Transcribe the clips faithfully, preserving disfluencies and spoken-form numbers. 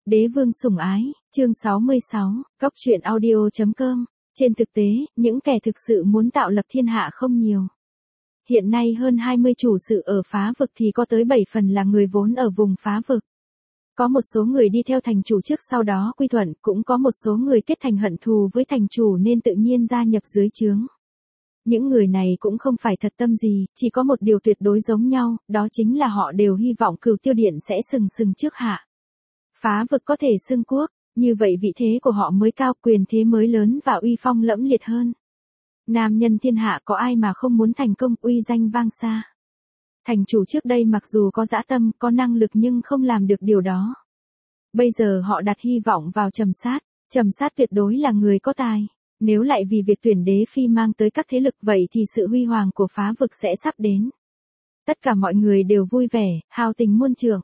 Đế vương sủng ái, chương sáu mươi sáu, Cóc truyện audio chấm com. Trên thực tế, những kẻ thực sự muốn tạo lập thiên hạ không nhiều. Hiện nay hơn hai mươi chủ sự ở phá vực thì có tới bảy phần là người vốn ở vùng phá vực. Có một số người đi theo thành chủ trước sau đó quy thuận, cũng có một số người kết thành hận thù với thành chủ nên tự nhiên gia nhập dưới trướng. Những người này cũng không phải thật tâm gì, chỉ có một điều tuyệt đối giống nhau, đó chính là họ đều hy vọng Cửu Tiêu Điện sẽ sừng sừng trước hạ. Phá vực có thể xưng quốc, như vậy vị thế của họ mới cao, quyền thế mới lớn và uy phong lẫm liệt hơn. Nam nhân thiên hạ có ai mà không muốn thành công, uy danh vang xa. Thành chủ trước đây mặc dù có dã tâm, có năng lực nhưng không làm được điều đó. Bây giờ họ đặt hy vọng vào Trầm Sát, Trầm Sát tuyệt đối là người có tài. Nếu lại vì việc tuyển đế phi mang tới các thế lực vậy thì sự huy hoàng của phá vực sẽ sắp đến. Tất cả mọi người đều vui vẻ, hào tình muôn trượng.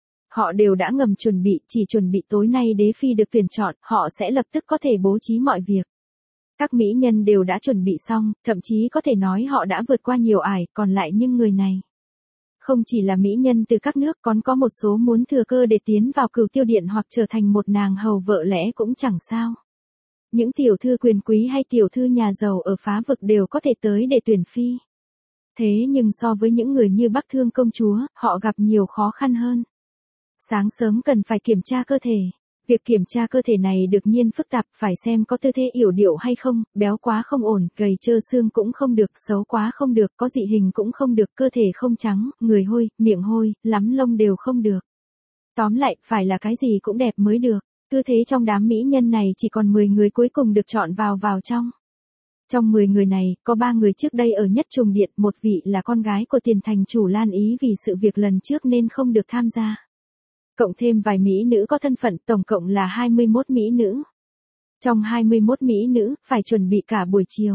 Họ đều đã ngầm chuẩn bị, chỉ chuẩn bị tối nay đế phi được tuyển chọn, họ sẽ lập tức có thể bố trí mọi việc. Các mỹ nhân đều đã chuẩn bị xong, thậm chí có thể nói họ đã vượt qua nhiều ải, còn lại những người này. Không chỉ là mỹ nhân từ các nước, còn có một số muốn thừa cơ để tiến vào Cửu Tiêu Điện hoặc trở thành một nàng hầu vợ lẽ cũng chẳng sao. Những tiểu thư quyền quý hay tiểu thư nhà giàu ở phá vực đều có thể tới để tuyển phi. Thế nhưng so với những người như Bắc Thương công chúa, họ gặp nhiều khó khăn hơn. Sáng sớm cần phải kiểm tra cơ thể. Việc kiểm tra cơ thể này được nhiên phức tạp, phải xem có tư thế yểu điệu hay không, béo quá không ổn, gầy trơ xương cũng không được, xấu quá không được, có dị hình cũng không được, cơ thể không trắng, người hôi, miệng hôi, lắm lông đều không được. Tóm lại, phải là cái gì cũng đẹp mới được. Cứ thế trong đám mỹ nhân này chỉ còn mười người cuối cùng được chọn vào vào trong. Trong mười người này, có ba người trước đây ở Nhất Trùng Điện, một vị là con gái của tiền thành chủ Lan Ý vì sự việc lần trước nên không được tham gia. Cộng thêm vài mỹ nữ có thân phận, tổng cộng là hai mươi mốt mỹ nữ. Trong hai mươi mốt mỹ nữ, phải chuẩn bị cả buổi chiều.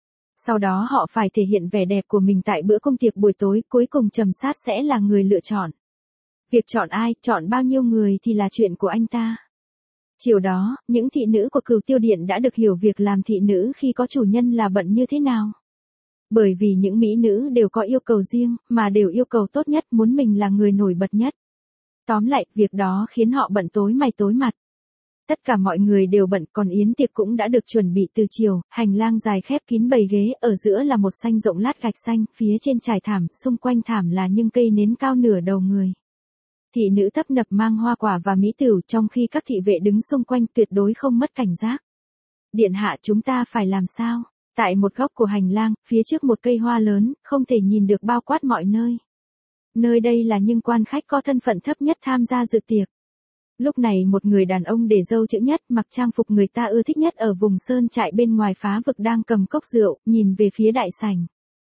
Sau đó họ phải thể hiện vẻ đẹp của mình tại bữa công tiệc buổi tối, cuối cùng Trầm Sát sẽ là người lựa chọn. Việc chọn ai, chọn bao nhiêu người thì là chuyện của anh ta. Chiều đó, những thị nữ của Cửu Tiêu Điện đã được hiểu việc làm thị nữ khi có chủ nhân là bận như thế nào. Bởi vì những mỹ nữ đều có yêu cầu riêng, mà đều yêu cầu tốt nhất, muốn mình là người nổi bật nhất. Tóm lại, việc đó khiến họ bận tối mày tối mặt. Tất cả mọi người đều bận, còn yến tiệc cũng đã được chuẩn bị từ chiều, hành lang dài khép kín bầy ghế, ở giữa là một sanh rộng lát gạch xanh, phía trên trải thảm, xung quanh thảm là những cây nến cao nửa đầu người. Thị nữ tấp nập mang hoa quả và mỹ tửu, trong khi các thị vệ đứng xung quanh tuyệt đối không mất cảnh giác. Điện hạ, chúng ta phải làm sao? Tại một góc của hành lang, phía trước một cây hoa lớn, không thể nhìn được bao quát mọi nơi. Nơi đây là những quan khách có thân phận thấp nhất tham gia dự tiệc. Lúc này một người đàn ông để râu chữ nhất, mặc trang phục người ta ưa thích nhất ở vùng sơn trại bên ngoài phá vực đang cầm cốc rượu, nhìn về phía đại sảnh.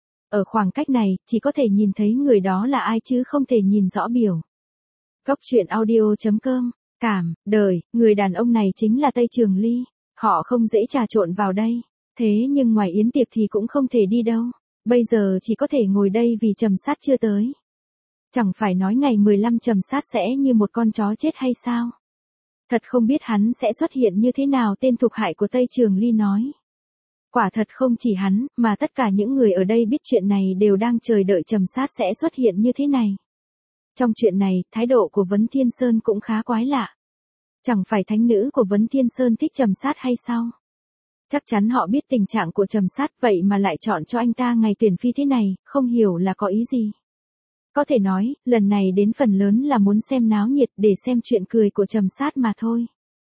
Ở khoảng cách này, chỉ có thể nhìn thấy người đó là ai chứ không thể nhìn rõ biểu. Cóc truyện audio chấm com, cảm, đời, người đàn ông này chính là Tây Trường Ly. Họ không dễ trà trộn vào đây. Thế nhưng ngoài yến tiệc thì cũng không thể đi đâu. Bây giờ chỉ có thể ngồi đây vì Trầm Sát chưa tới. Chẳng phải nói ngày mười lăm Trầm Sát sẽ như một con chó chết hay sao? Thật không biết hắn sẽ xuất hiện như thế nào, tên thuộc hại của Tây Trường Ly nói. Quả thật không chỉ hắn, mà tất cả những người ở đây biết chuyện này đều đang chờ đợi Trầm Sát sẽ xuất hiện như thế này. Trong chuyện này, thái độ của Vấn Thiên Sơn cũng khá quái lạ. Chẳng phải thánh nữ của Vấn Thiên Sơn thích Trầm Sát hay sao? Chắc chắn họ biết tình trạng của Trầm Sát vậy mà lại chọn cho anh ta ngày tuyển phi thế này, không hiểu là có ý gì. Có thể nói, lần này đến phần lớn là muốn xem náo nhiệt để xem chuyện cười của Trầm Sát mà thôi.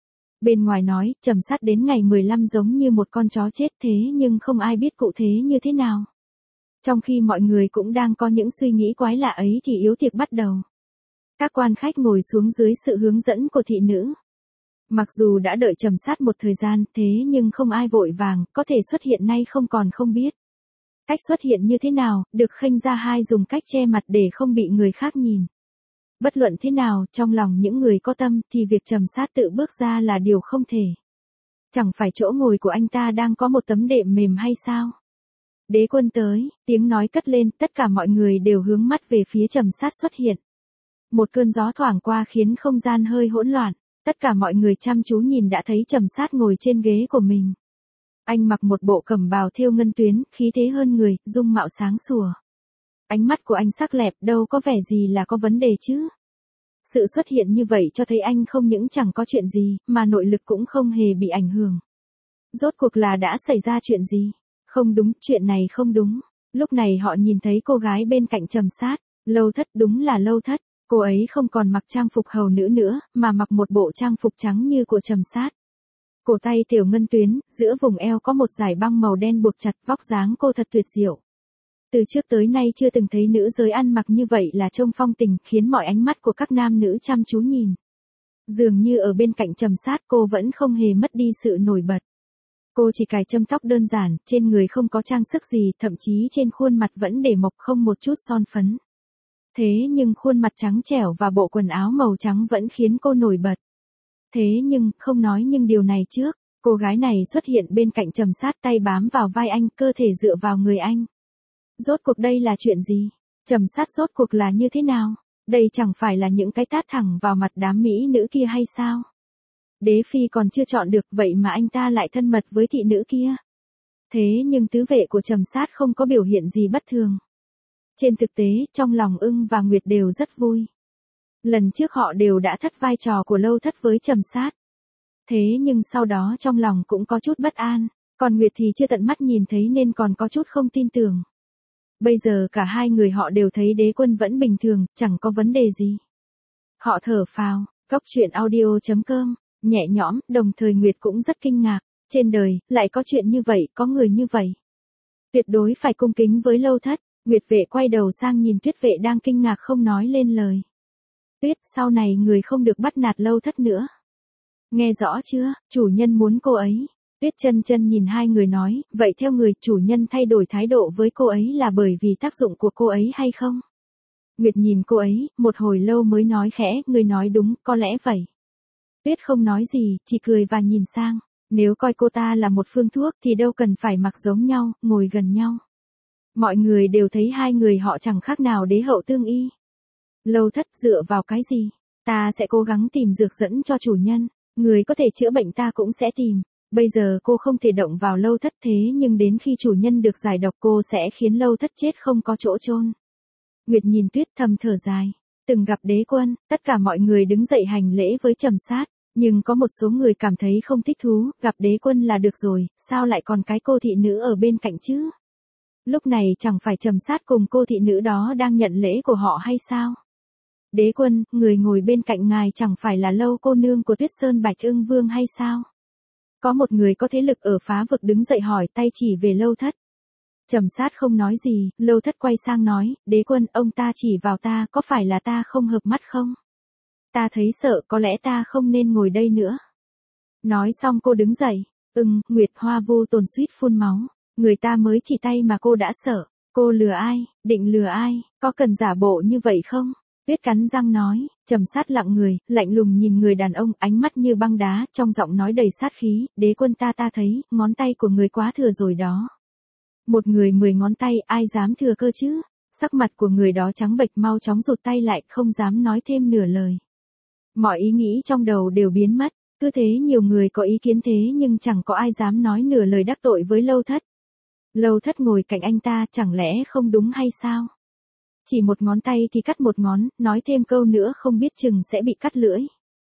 Bên ngoài nói, Trầm Sát đến ngày mười lăm giống như một con chó chết, thế nhưng không ai biết cụ thể như thế nào. Trong khi mọi người cũng đang có những suy nghĩ quái lạ ấy thì yến tiệc bắt đầu. Các quan khách ngồi xuống dưới sự hướng dẫn của thị nữ. Mặc dù đã đợi Trầm Sát một thời gian, thế nhưng không ai vội vàng, có thể xuất hiện nay không còn không biết. Cách xuất hiện như thế nào, được khênh ra hai dùng cách che mặt để không bị người khác nhìn. Bất luận thế nào, trong lòng những người có tâm thì việc Trầm Sát tự bước ra là điều không thể. Chẳng phải chỗ ngồi của anh ta đang có một tấm đệm mềm hay sao? Đế quân tới, tiếng nói cất lên, tất cả mọi người đều hướng mắt về phía Trầm Sát xuất hiện. Một cơn gió thoảng qua khiến không gian hơi hỗn loạn, tất cả mọi người chăm chú nhìn đã thấy Trầm Sát ngồi trên ghế của mình. Anh mặc một bộ cẩm bào thêu ngân tuyến, khí thế hơn người, dung mạo sáng sủa. Ánh mắt của anh sắc lẹp, đâu có vẻ gì là có vấn đề chứ. Sự xuất hiện như vậy cho thấy anh không những chẳng có chuyện gì, mà nội lực cũng không hề bị ảnh hưởng. Rốt cuộc là đã xảy ra chuyện gì? Không đúng, chuyện này không đúng. Lúc này họ nhìn thấy cô gái bên cạnh Trầm Sát. Lâu Thất, đúng là Lâu Thất. Cô ấy không còn mặc trang phục hầu nữ nữa, mà mặc một bộ trang phục trắng như của Trầm Sát. Cổ tay tiểu ngân tuyến, giữa vùng eo có một dải băng màu đen buộc chặt, vóc dáng cô thật tuyệt diệu. Từ trước tới nay chưa từng thấy nữ giới ăn mặc như vậy là trông phong tình, khiến mọi ánh mắt của các nam nữ chăm chú nhìn. Dường như ở bên cạnh Trầm Sát cô vẫn không hề mất đi sự nổi bật. Cô chỉ cài châm tóc đơn giản, trên người không có trang sức gì, thậm chí trên khuôn mặt vẫn để mộc không một chút son phấn. Thế nhưng khuôn mặt trắng trẻo và bộ quần áo màu trắng vẫn khiến cô nổi bật. Thế nhưng, không nói nhưng điều này trước, cô gái này xuất hiện bên cạnh Trầm Sát, tay bám vào vai anh, cơ thể dựa vào người anh. Rốt cuộc đây là chuyện gì? Trầm Sát rốt cuộc là như thế nào? Đây chẳng phải là những cái tát thẳng vào mặt đám mỹ nữ kia hay sao? Đế phi còn chưa chọn được, vậy mà anh ta lại thân mật với thị nữ kia. Thế nhưng tứ vệ của Trầm Sát không có biểu hiện gì bất thường. Trên thực tế, trong lòng Ưng và Nguyệt đều rất vui. Lần trước họ đều đã thất vai trò của Lâu Thất với Trầm Sát. Thế nhưng sau đó trong lòng cũng có chút bất an, còn Nguyệt thì chưa tận mắt nhìn thấy nên còn có chút không tin tưởng. Bây giờ cả hai người họ đều thấy Đế Quân vẫn bình thường, chẳng có vấn đề gì. Họ thở phào, cốc truyện audio chấm com, nhẹ nhõm, đồng thời Nguyệt cũng rất kinh ngạc. Trên đời, lại có chuyện như vậy, có người như vậy. Tuyệt đối phải cung kính với Lâu Thất. Nguyệt vệ quay đầu sang nhìn Tuyết vệ đang kinh ngạc không nói lên lời. Tuyết, sau này người không được bắt nạt Lâu Thất nữa. Nghe rõ chưa, chủ nhân muốn cô ấy. Tuyết chân chân nhìn hai người nói, vậy theo người chủ nhân thay đổi thái độ với cô ấy là bởi vì tác dụng của cô ấy hay không? Nguyệt nhìn cô ấy, một hồi lâu mới nói khẽ, người nói đúng, có lẽ vậy. Tuyết không nói gì, chỉ cười và nhìn sang. Nếu coi cô ta là một phương thuốc thì đâu cần phải mặc giống nhau, ngồi gần nhau. Mọi người đều thấy hai người họ chẳng khác nào đế hậu tương y. Lâu Thất, dựa vào cái gì? Ta sẽ cố gắng tìm dược dẫn cho chủ nhân. Người có thể chữa bệnh ta cũng sẽ tìm. Bây giờ cô không thể động vào Lâu Thất, thế nhưng đến khi chủ nhân được giải độc cô sẽ khiến Lâu Thất chết không có chỗ chôn. Nguyệt nhìn Tuyết thầm thở dài. Từng gặp Đế Quân, tất cả mọi người đứng dậy hành lễ với Trầm Sát. Nhưng có một số người cảm thấy không thích thú, gặp Đế Quân là được rồi, sao lại còn cái cô thị nữ ở bên cạnh chứ? Lúc này chẳng phải Trầm Sát cùng cô thị nữ đó đang nhận lễ của họ hay sao? Đế Quân, người ngồi bên cạnh ngài chẳng phải là Lâu cô nương của Tuyết Sơn Bạch Ưng Vương hay sao? Có một người có thế lực ở phá vực đứng dậy hỏi, tay chỉ về Lâu Thất. Trầm Sát không nói gì, Lâu Thất quay sang nói, Đế Quân, ông ta chỉ vào ta, có phải là ta không hợp mắt không? Ta thấy sợ, có lẽ ta không nên ngồi đây nữa. Nói xong cô đứng dậy. Ừm, Nguyệt Hoa vô tồn suýt phun máu. Người ta mới chỉ tay mà cô đã sợ. Cô lừa ai, định lừa ai, có cần giả bộ như vậy không? Tuyết cắn răng nói. Trầm Sát lặng người, lạnh lùng nhìn người đàn ông, ánh mắt như băng đá, trong giọng nói đầy sát khí. Đế Quân, ta ta thấy, ngón tay của người quá thừa rồi đó. Một người mười ngón tay, ai dám thừa cơ chứ? Sắc mặt của người đó trắng bệch, mau chóng rụt tay lại, không dám nói thêm nửa lời. Mọi ý nghĩ trong đầu đều biến mất, cứ thế nhiều người có ý kiến thế nhưng chẳng có ai dám nói nửa lời đắc tội với Lâu Thất. Lâu Thất ngồi cạnh anh ta, chẳng lẽ không đúng hay sao? Chỉ một ngón tay thì cắt một ngón, nói thêm câu nữa không biết chừng sẽ bị cắt lưỡi.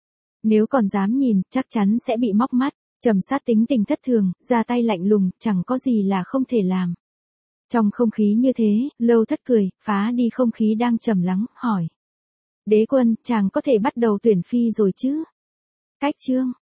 Nếu còn dám nhìn, chắc chắn sẽ bị móc mắt. Trầm Sát tính tình thất thường, ra tay lạnh lùng, chẳng có gì là không thể làm. Trong không khí như thế, Lâu Thất cười, phá đi không khí đang trầm lắng, hỏi. Đế Quân, chàng có thể bắt đầu tuyển phi rồi chứ? Cách chương